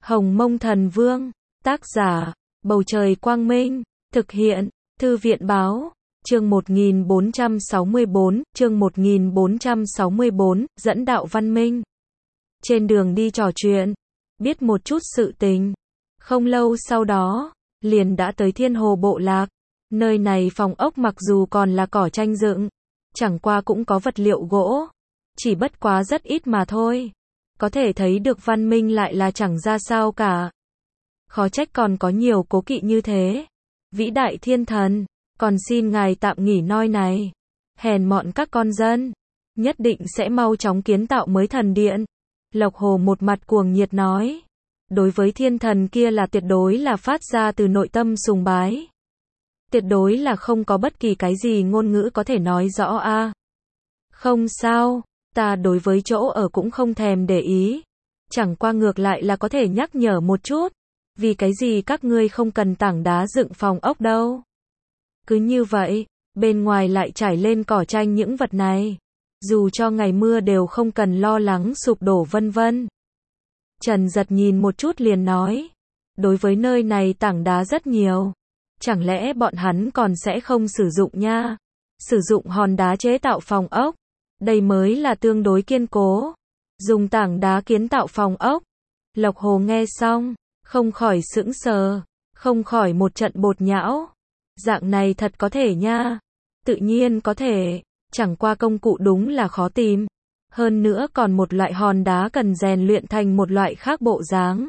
Hồng Mông Thần Vương, tác giả, Bầu Trời Quang Minh, thực hiện, Thư viện Báo, chương 1464, dẫn đạo văn minh. Trên đường đi trò chuyện, biết một chút sự tình. Không lâu sau đó, liền đã tới Thiên Hồ Bộ Lạc. Nơi này phòng ốc mặc dù còn là cỏ tranh dựng, chẳng qua cũng có vật liệu gỗ, chỉ bất quá rất ít mà thôi. Có thể thấy được văn minh lại là chẳng ra sao cả. Khó trách còn có nhiều cố kỵ như thế. Vĩ đại thiên thần, còn xin ngài tạm nghỉ ngơi này. Hèn mọn các con dân, nhất định sẽ mau chóng kiến tạo mới thần điện. Lộc Hồ một mặt cuồng nhiệt nói. Đối với thiên thần kia là tuyệt đối là phát ra từ nội tâm sùng bái. Tuyệt đối là không có bất kỳ cái gì ngôn ngữ có thể nói rõ a. Không sao, ta đối với chỗ ở cũng không thèm để ý. Chẳng qua ngược lại là có thể nhắc nhở một chút. Vì cái gì các ngươi không cần tảng đá dựng phòng ốc đâu. Cứ như vậy, bên ngoài lại trải lên cỏ tranh những vật này. Dù cho ngày mưa đều không cần lo lắng sụp đổ vân vân. Trần Giật nhìn một chút liền nói. Đối với nơi này tảng đá rất nhiều. Chẳng lẽ bọn hắn còn sẽ không sử dụng nha? Sử dụng hòn đá chế tạo phòng ốc. Đây mới là tương đối kiên cố. Dùng tảng đá kiến tạo phòng ốc. Lộc Hồ nghe xong, không khỏi sững sờ, không khỏi một trận bột nhão. Dạng này thật có thể nha. Tự nhiên có thể, chẳng qua công cụ đúng là khó tìm. Hơn nữa còn một loại hòn đá cần rèn luyện thành một loại khác bộ dáng.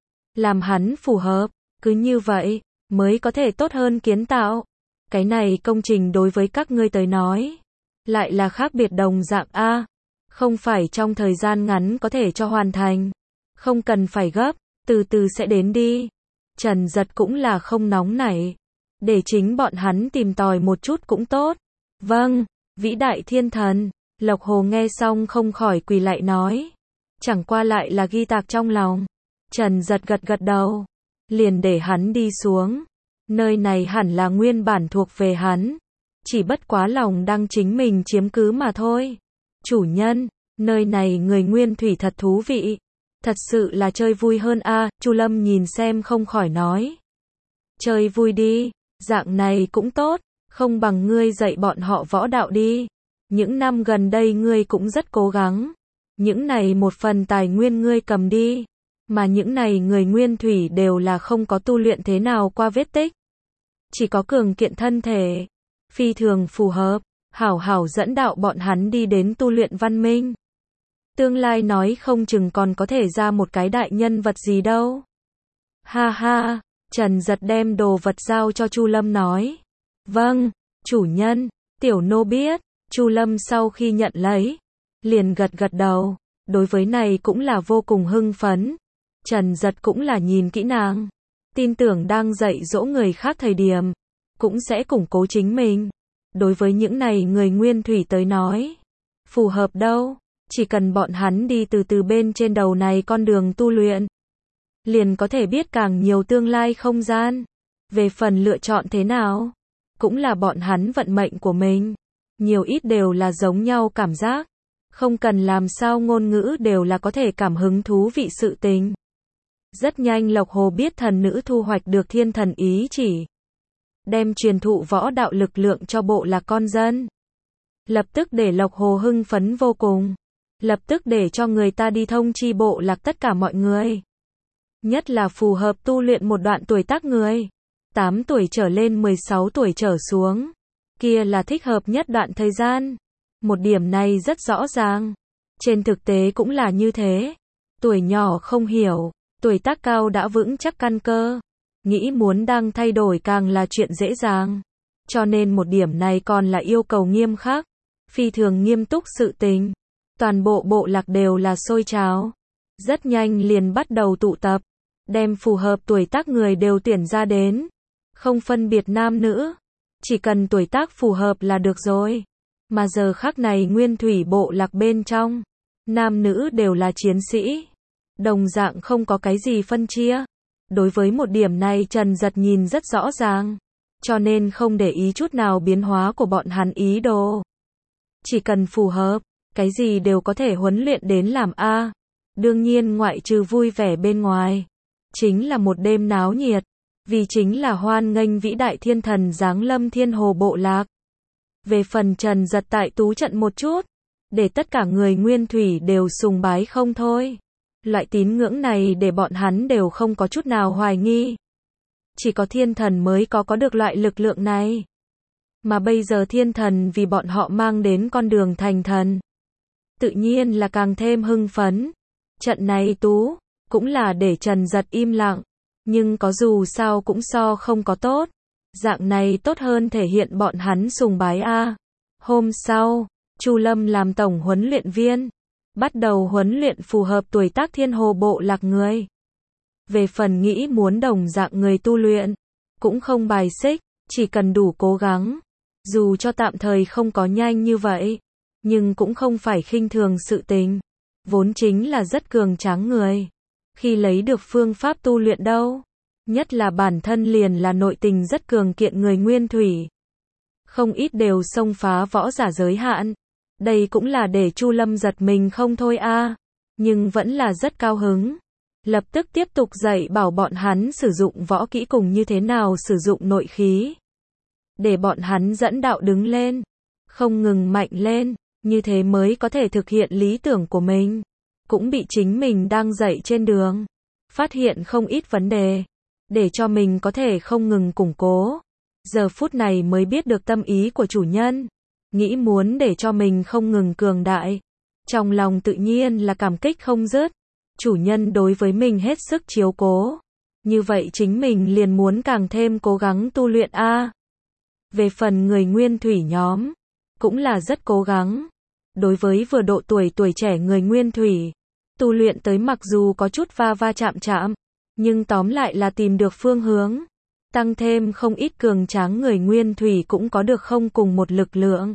Làm hắn phù hợp, cứ như vậy, mới có thể tốt hơn kiến tạo. Cái này công trình đối với các ngươi tới nói, lại là khác biệt đồng dạng a. Không phải trong thời gian ngắn có thể cho hoàn thành. Không cần phải gấp, từ từ sẽ đến đi. Trần Giật cũng là không nóng nảy. Để chính bọn hắn tìm tòi một chút cũng tốt. Vâng, vĩ đại thiên thần. Lộc Hồ nghe xong không khỏi quỳ lại nói. Chẳng qua lại là ghi tạc trong lòng. Trần Giật gật gật đầu. Liền để hắn đi xuống. Nơi này hẳn là nguyên bản thuộc về hắn. Chỉ bất quá lòng đang chính mình chiếm cứ mà thôi. Chủ nhân, nơi này người nguyên thủy thật thú vị. Thật sự là chơi vui hơn a. Chu Lâm nhìn xem không khỏi nói. Chơi vui đi, dạng này cũng tốt. Không bằng ngươi dạy bọn họ võ đạo đi. Những năm gần đây ngươi cũng rất cố gắng. Những này một phần tài nguyên ngươi cầm đi. Mà những này người nguyên thủy đều là không có tu luyện thế nào qua vết tích. Chỉ có cường kiện thân thể. Phi thường phù hợp. Hảo hảo dẫn đạo bọn hắn đi đến tu luyện văn minh. Tương lai nói không chừng còn có thể ra một cái đại nhân vật gì đâu. Ha ha, Trần Giật đem đồ vật giao cho Chu Lâm nói. Vâng, chủ nhân, tiểu nô biết. Chu Lâm sau khi nhận lấy, liền gật gật đầu. Đối với này cũng là vô cùng hưng phấn. Trần Giật cũng là nhìn kỹ nàng. Tin tưởng đang dạy dỗ người khác thời điểm, cũng sẽ củng cố chính mình. Đối với những này người nguyên thủy tới nói, phù hợp đâu. Chỉ cần bọn hắn đi từ từ bên trên đầu này con đường tu luyện, liền có thể biết càng nhiều tương lai không gian. Về phần lựa chọn thế nào, cũng là bọn hắn vận mệnh của mình. Nhiều ít đều là giống nhau cảm giác. Không cần làm sao ngôn ngữ đều là có thể cảm hứng thú vị sự tình. Rất nhanh Lộc Hồ biết thần nữ thu hoạch được thiên thần ý chỉ. Đem truyền thụ võ đạo lực lượng cho bộ lạc con dân. Lập tức để Lộc Hồ hưng phấn vô cùng. Lập tức để cho người ta đi thông chi bộ lạc tất cả mọi người. Nhất là phù hợp tu luyện một đoạn tuổi tác người. 8 tuổi trở lên 16 tuổi trở xuống. Kia là thích hợp nhất đoạn thời gian. Một điểm này rất rõ ràng. Trên thực tế cũng là như thế. Tuổi nhỏ không hiểu, tuổi tác cao đã vững chắc căn cơ. Nghĩ muốn đang thay đổi càng là chuyện dễ dàng. Cho nên một điểm này còn là yêu cầu nghiêm khắc. Phi thường nghiêm túc sự tình. Toàn bộ bộ lạc đều là sôi trào. Rất nhanh liền bắt đầu tụ tập. Đem phù hợp tuổi tác người đều tuyển ra đến. Không phân biệt nam nữ. Chỉ cần tuổi tác phù hợp là được rồi. Mà giờ khắc này nguyên thủy bộ lạc bên trong. Nam nữ đều là chiến sĩ. Đồng dạng không có cái gì phân chia. Đối với một điểm này Trần Giật nhìn rất rõ ràng. Cho nên không để ý chút nào biến hóa của bọn hắn ý đồ. Chỉ cần phù hợp, cái gì đều có thể huấn luyện đến làm a. Đương nhiên ngoại trừ vui vẻ bên ngoài, chính là một đêm náo nhiệt, vì chính là hoan nghênh vĩ đại thiên thần giáng lâm Thiên Hồ Bộ Lạc. Về phần Trần Giật tại tú trận một chút, để tất cả người nguyên thủy đều sùng bái không thôi. Loại tín ngưỡng này để bọn hắn đều không có chút nào hoài nghi. Chỉ có thiên thần mới có được loại lực lượng này. Mà bây giờ thiên thần vì bọn họ mang đến con đường thành thần. Tự nhiên là càng thêm hưng phấn. Trận này tú, cũng là để Trần Giật im lặng. Nhưng có dù sao cũng so không có tốt. Dạng này tốt hơn thể hiện bọn hắn sùng bái a. Hôm sau, Chu Lâm làm tổng huấn luyện viên. Bắt đầu huấn luyện phù hợp tuổi tác Thiên Hồ Bộ Lạc người. Về phần nghĩ muốn đồng dạng người tu luyện, cũng không bài xích, chỉ cần đủ cố gắng. Dù cho tạm thời không có nhanh như vậy, nhưng cũng không phải khinh thường sự tình. Vốn chính là rất cường tráng người. Khi lấy được phương pháp tu luyện đâu, nhất là bản thân liền là nội tình rất cường kiện người nguyên thủy. Không ít đều xông phá võ giả giới hạn. Đây cũng là để Chu Lâm giật mình không thôi a, nhưng vẫn là rất cao hứng. Lập tức tiếp tục dạy bảo bọn hắn sử dụng võ kỹ cùng như thế nào sử dụng nội khí. Để bọn hắn dẫn đạo đứng lên, không ngừng mạnh lên, như thế mới có thể thực hiện lý tưởng của mình. Cũng bị chính mình đang dạy trên đường, phát hiện không ít vấn đề, để cho mình có thể không ngừng củng cố. Giờ phút này mới biết được tâm ý của chủ nhân, nghĩ muốn để cho mình không ngừng cường đại. Trong lòng tự nhiên là cảm kích không dứt. Chủ nhân đối với mình hết sức chiếu cố. Như vậy chính mình liền muốn càng thêm cố gắng tu luyện a. Về phần người nguyên thủy nhóm, cũng là rất cố gắng. Đối với vừa độ tuổi trẻ người nguyên thủy, tu luyện tới mặc dù có chút va chạm, nhưng tóm lại là tìm được phương hướng. Tăng thêm không ít cường tráng người nguyên thủy cũng có được không cùng một lực lượng.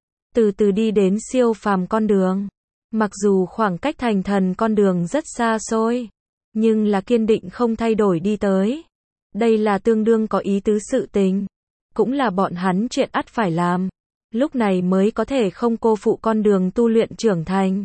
Từ từ đi đến siêu phàm con đường. Mặc dù khoảng cách thành thần con đường rất xa xôi, nhưng là kiên định không thay đổi đi tới. Đây là tương đương có ý tứ sự tình. Cũng là bọn hắn chuyện ắt phải làm. Lúc này mới có thể không cô phụ con đường tu luyện trưởng thành.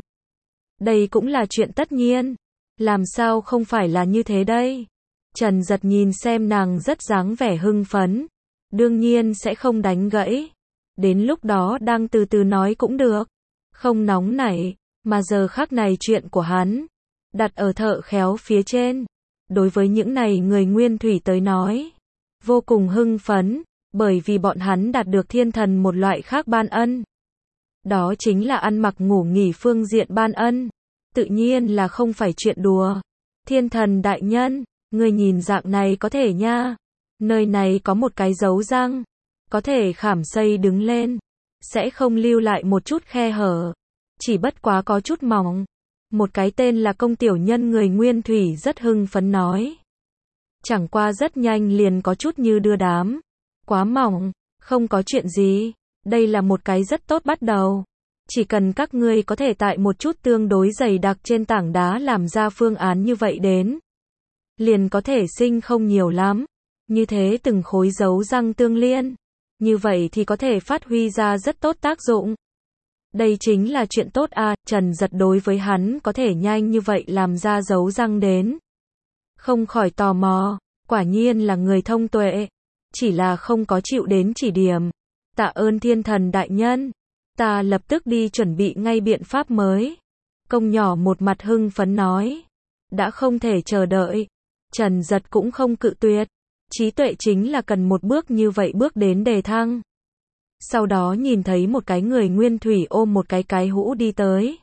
Đây cũng là chuyện tất nhiên. Làm sao không phải là như thế đây? Trần Giật nhìn xem nàng rất dáng vẻ hưng phấn. Đương nhiên sẽ không đánh gãy. Đến lúc đó đang từ từ nói cũng được. Không nóng nảy. Mà giờ khắc này chuyện của hắn đặt ở thợ khéo phía trên. Đối với những này người nguyên thủy tới nói, vô cùng hưng phấn, bởi vì bọn hắn đạt được thiên thần một loại khác ban ân. Đó chính là ăn mặc ngủ nghỉ phương diện ban ân. Tự nhiên là không phải chuyện đùa. Thiên thần đại nhân, người nhìn dạng này có thể nha. Nơi này có một cái dấu răng, có thể khảm xây đứng lên, sẽ không lưu lại một chút khe hở. Chỉ bất quá có chút mỏng. Một cái tên là công tiểu nhân người nguyên thủy rất hưng phấn nói. Chẳng qua rất nhanh liền có chút như đưa đám. Quá mỏng, không có chuyện gì. Đây là một cái rất tốt bắt đầu. Chỉ cần các ngươi có thể tại một chút tương đối dày đặc trên tảng đá làm ra phương án như vậy đến. Liền có thể sinh không nhiều lắm. Như thế từng khối dấu răng tương liên. Như vậy thì có thể phát huy ra rất tốt tác dụng. Đây chính là chuyện tốt a. Trần Giật đối với hắn có thể nhanh như vậy làm ra dấu răng đến. Không khỏi tò mò, quả nhiên là người thông tuệ. Chỉ là không có chịu đến chỉ điểm. Tạ ơn thiên thần đại nhân. Ta lập tức đi chuẩn bị ngay biện pháp mới. Công nhỏ một mặt hưng phấn nói. Đã không thể chờ đợi. Trần Giật cũng không cự tuyệt. Trí tuệ chính là cần một bước như vậy bước đến đề thăng. Sau đó nhìn thấy một cái người nguyên thủy ôm một cái hũ đi tới.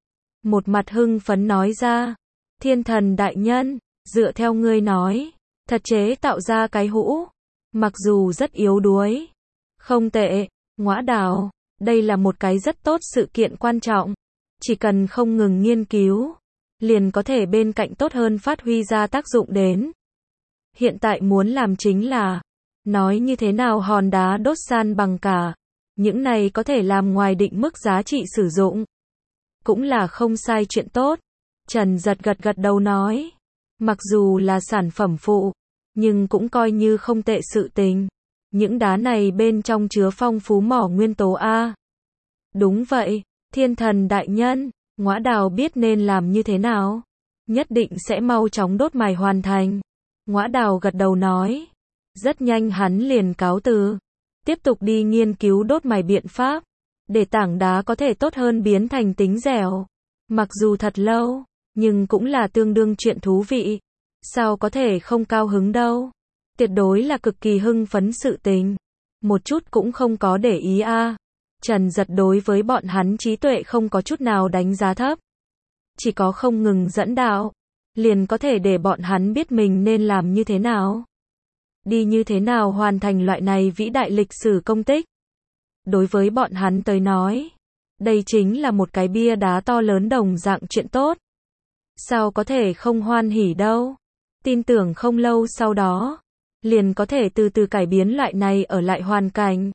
Một mặt hưng phấn nói ra. Thiên thần đại nhân, dựa theo ngươi nói, thật chế tạo ra cái hũ. Mặc dù rất yếu đuối. Không tệ, Ngõa Đào. Đây là một cái rất tốt sự kiện quan trọng. Chỉ cần không ngừng nghiên cứu, liền có thể bên cạnh tốt hơn phát huy ra tác dụng đến. Hiện tại muốn làm chính là nói như thế nào hòn đá đốt san bằng cả. Những này có thể làm ngoài định mức giá trị sử dụng. Cũng là không sai chuyện tốt. Trần Giật gật đầu nói. Mặc dù là sản phẩm phụ, nhưng cũng coi như không tệ sự tình. Những đá này bên trong chứa phong phú mỏ nguyên tố A. Đúng vậy, thiên thần đại nhân, Ngõa Đào biết nên làm như thế nào. nhất định sẽ mau chóng đốt mài hoàn thành. Ngõa Đào gật đầu nói. Rất nhanh hắn liền cáo từ, tiếp tục đi nghiên cứu đốt mài biện pháp, để tảng đá có thể tốt hơn biến thành tính dẻo. Mặc dù thật lâu, nhưng cũng là tương đương chuyện thú vị. Sao có thể không cao hứng đâu. Tuyệt đối là cực kỳ hưng phấn sự tình. Một chút cũng không có để ý a. Trần Giật đối với bọn hắn trí tuệ không có chút nào đánh giá thấp. Chỉ có không ngừng dẫn đạo, liền có thể để bọn hắn biết mình nên làm như thế nào. Đi như thế nào hoàn thành loại này vĩ đại lịch sử công tích. Đối với bọn hắn tới nói, đây chính là một cái bia đá to lớn đồng dạng chuyện tốt. Sao có thể không hoan hỉ đâu. Tin tưởng không lâu sau đó, liền có thể từ từ cải biến loại này ở lại hoàn cảnh.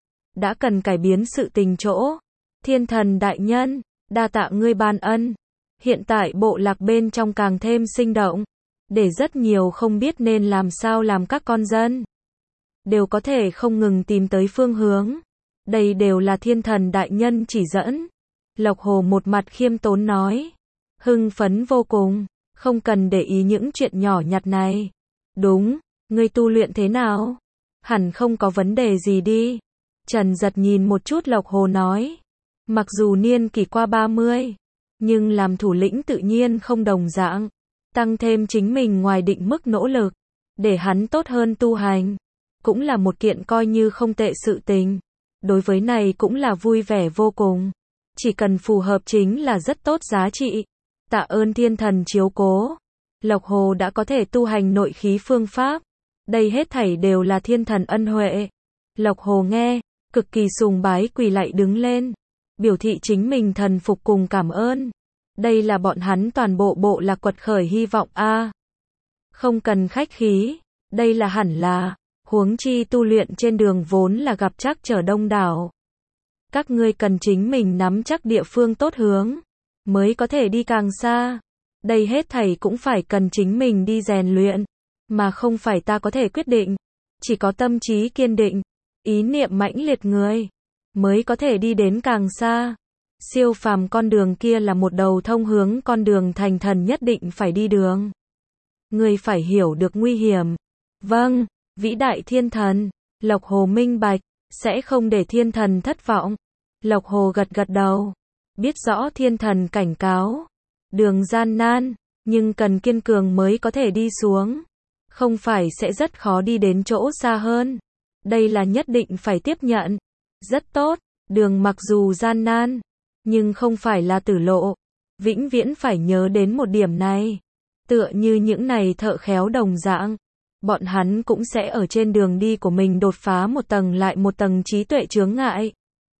Đã cần cải biến sự tình chỗ. Thiên thần đại nhân, đa tạ ngươi ban ân. Hiện tại bộ lạc bên trong càng thêm sinh động. Để rất nhiều không biết nên làm sao làm các con dân. Đều có thể không ngừng tìm tới phương hướng. Đây đều là thiên thần đại nhân chỉ dẫn. Lộc Hồ một mặt khiêm tốn nói. Hưng phấn vô cùng, không cần để ý những chuyện nhỏ nhặt này. Đúng, ngươi tu luyện thế nào? Hẳn không có vấn đề gì đi. Trần Giật nhìn một chút Lộc Hồ nói. Mặc dù niên kỷ qua 30, nhưng làm thủ lĩnh tự nhiên không đồng dạng. Tăng thêm chính mình ngoài định mức nỗ lực, để hắn tốt hơn tu hành. Cũng là một kiện coi như không tệ sự tình. Đối với này cũng là vui vẻ vô cùng. Chỉ cần phù hợp chính là rất tốt giá trị. Tạ ơn thiên thần chiếu cố. Lộc Hồ đã có thể tu hành nội khí phương pháp. Đây hết thảy đều là thiên thần ân huệ. Lộc Hồ nghe, cực kỳ sùng bái quỳ lạy đứng lên. Biểu thị chính mình thần phục cùng cảm ơn. Đây là bọn hắn toàn bộ bộ lạc quật khởi hy vọng a. Không cần khách khí. Đây là hẳn là. Huống chi tu luyện trên đường vốn là gặp trắc trở đông đảo. Các ngươi cần chính mình nắm chắc địa phương tốt hướng, mới có thể đi càng xa. Đây hết thảy cũng phải cần chính mình đi rèn luyện, mà không phải ta có thể quyết định. Chỉ có tâm trí kiên định, ý niệm mãnh liệt người, mới có thể đi đến càng xa. Siêu phàm con đường kia là một đầu thông hướng con đường thành thần nhất định phải đi đường. Ngươi phải hiểu được nguy hiểm. Vâng, vĩ đại thiên thần. Lộc Hồ minh bạch, sẽ không để thiên thần thất vọng. Lộc Hồ gật gật đầu. Biết rõ thiên thần cảnh cáo. Đường gian nan, nhưng cần kiên cường mới có thể đi xuống. Không phải sẽ rất khó đi đến chỗ xa hơn. Đây là nhất định phải tiếp nhận. Rất tốt, đường mặc dù gian nan, nhưng không phải là tử lộ. Vĩnh viễn phải nhớ đến một điểm này. Tựa như những này thợ khéo đồng dạng. Bọn hắn cũng sẽ ở trên đường đi của mình đột phá một tầng lại một tầng trí tuệ chướng ngại.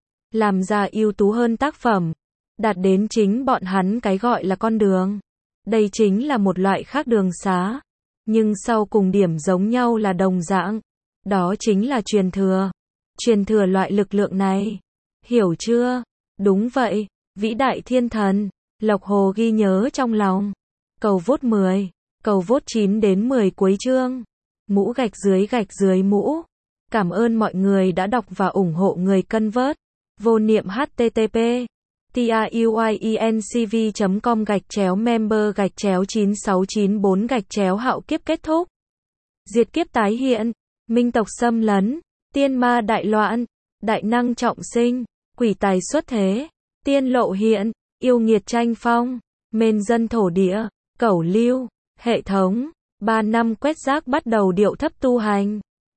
Làm ra ưu tú hơn tác phẩm. Đạt đến chính bọn hắn cái gọi là con đường. Đây chính là một loại khác đường xá. Nhưng sau cùng điểm giống nhau là đồng dạng. Đó chính là truyền thừa. Truyền thừa loại lực lượng này. Hiểu chưa? Đúng vậy. Vĩ đại thiên thần. Lộc Hồ ghi nhớ trong lòng. Cầu vote 10. Cầu vote 9 đến 10 cuối chương. Mũ gạch dưới mũ. Cảm ơn mọi người đã đọc và ủng hộ người cân vớt. Vô niệm http truyencv.com/member/9694 hạo kiếp kết thúc. Diệt kiếp tái hiện. Minh tộc xâm lấn. Tiên ma đại loạn. Đại năng trọng sinh. Quỷ tài xuất thế. Tiên lộ hiện. Yêu nghiệt tranh phong. Mên dân thổ địa. Cẩu lưu. Hệ thống. 3 năm quét rác bắt đầu điệu thấp tu hành.